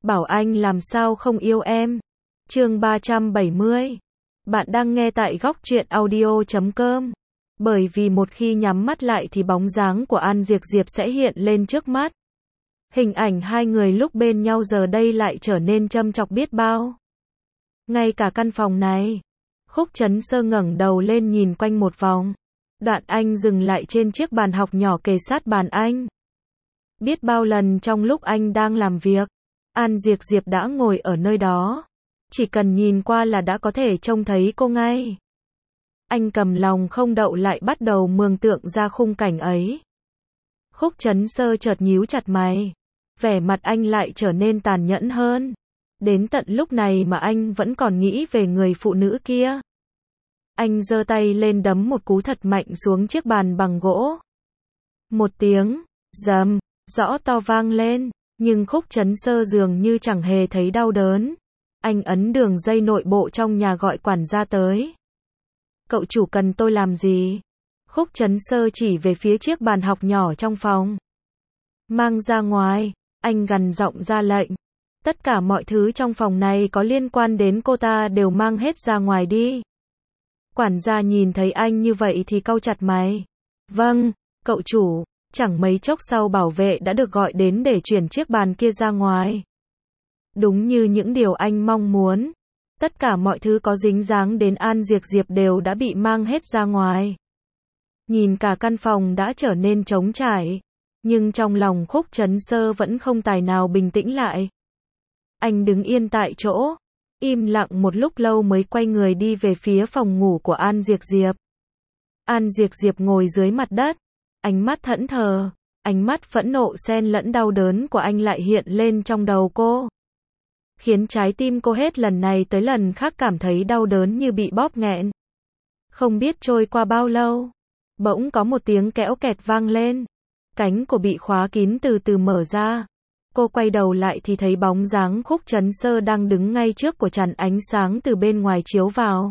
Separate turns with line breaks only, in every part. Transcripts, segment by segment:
bảo anh làm sao không yêu em. Chương 370. Bạn đang nghe tại góc truyện audio.com. Bởi vì một khi nhắm mắt lại thì bóng dáng của An Diệp Diệp sẽ hiện lên trước mắt. Hình ảnh hai người lúc bên nhau giờ đây lại trở nên châm chọc biết bao. Ngay cả căn phòng này. Khúc Chấn Sơ ngẩng đầu lên nhìn quanh một vòng. Đoạn anh dừng lại trên chiếc bàn học nhỏ kề sát bàn anh. Biết bao lần trong lúc anh đang làm việc, An Diệp Diệp đã ngồi ở nơi đó. Chỉ cần nhìn qua là đã có thể trông thấy cô ngay. Anh cầm lòng không đậu lại bắt đầu mường tượng ra khung cảnh ấy. Khúc Chấn Sơ chợt nhíu chặt mày. Vẻ mặt anh lại trở nên tàn nhẫn hơn. Đến tận lúc này mà anh vẫn còn nghĩ về người phụ nữ kia. Anh giơ tay lên đấm một cú thật mạnh xuống chiếc bàn bằng gỗ. Một tiếng rầm rõ to vang lên, nhưng Khúc Chấn Sơ dường như chẳng hề thấy đau đớn. Anh ấn đường dây nội bộ trong nhà gọi quản gia tới. Cậu chủ cần tôi làm gì? Khúc Chấn Sơ chỉ về phía chiếc bàn học nhỏ trong phòng. Mang ra ngoài, anh gằn giọng ra lệnh. Tất cả mọi thứ trong phòng này có liên quan đến cô ta đều mang hết ra ngoài đi. Quản gia nhìn thấy anh như vậy thì cau chặt mày. Vâng, cậu chủ. Chẳng mấy chốc sau bảo vệ đã được gọi đến để chuyển chiếc bàn kia ra ngoài. Đúng như những điều anh mong muốn. Tất cả mọi thứ có dính dáng đến An Diệp Diệp đều đã bị mang hết ra ngoài. Nhìn cả căn phòng đã trở nên trống trải. Nhưng trong lòng Khúc Chấn Sơ vẫn không tài nào bình tĩnh lại. Anh đứng yên tại chỗ. Im lặng một lúc lâu mới quay người đi về phía phòng ngủ của An Diệp Diệp. An Diệp Diệp ngồi dưới mặt đất. Ánh mắt thẫn thờ, ánh mắt phẫn nộ xen lẫn đau đớn của anh lại hiện lên trong đầu cô. Khiến trái tim cô hết lần này tới lần khác cảm thấy đau đớn như bị bóp nghẹn. Không biết trôi qua bao lâu, bỗng có một tiếng kéo kẹt vang lên. Cánh cổ bị khóa kín từ từ mở ra. Cô quay đầu lại thì thấy bóng dáng Khúc Chấn Sơ đang đứng ngay trước của chắn ánh sáng từ bên ngoài chiếu vào.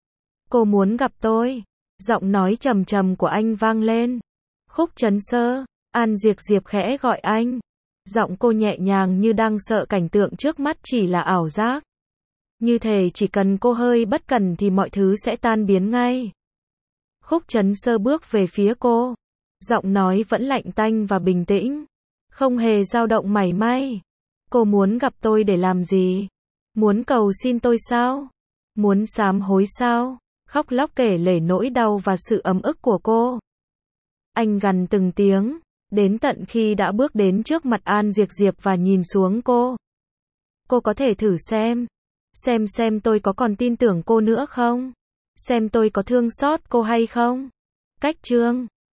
Cô muốn gặp tôi. Giọng nói trầm trầm của anh vang lên. Khúc Chấn Sơ, An Diệp Diệp khẽ gọi anh. Giọng cô nhẹ nhàng như đang sợ cảnh tượng trước mắt chỉ là ảo giác. Như thể chỉ cần cô hơi bất cẩn thì mọi thứ sẽ tan biến ngay. Khúc Chấn Sơ bước về phía cô. Giọng nói vẫn lạnh tanh và bình tĩnh. Không hề dao động mảy may. Cô muốn gặp tôi để làm gì? Muốn cầu xin tôi sao? Muốn sám hối sao? Khóc lóc kể lể nỗi đau và sự ấm ức của cô. Anh gằn từng tiếng, đến tận khi đã bước đến trước mặt An Diệp Diệp và nhìn xuống cô. Cô có thể thử xem tôi có còn tin tưởng cô nữa không? Xem tôi có thương xót cô hay không? Cách chương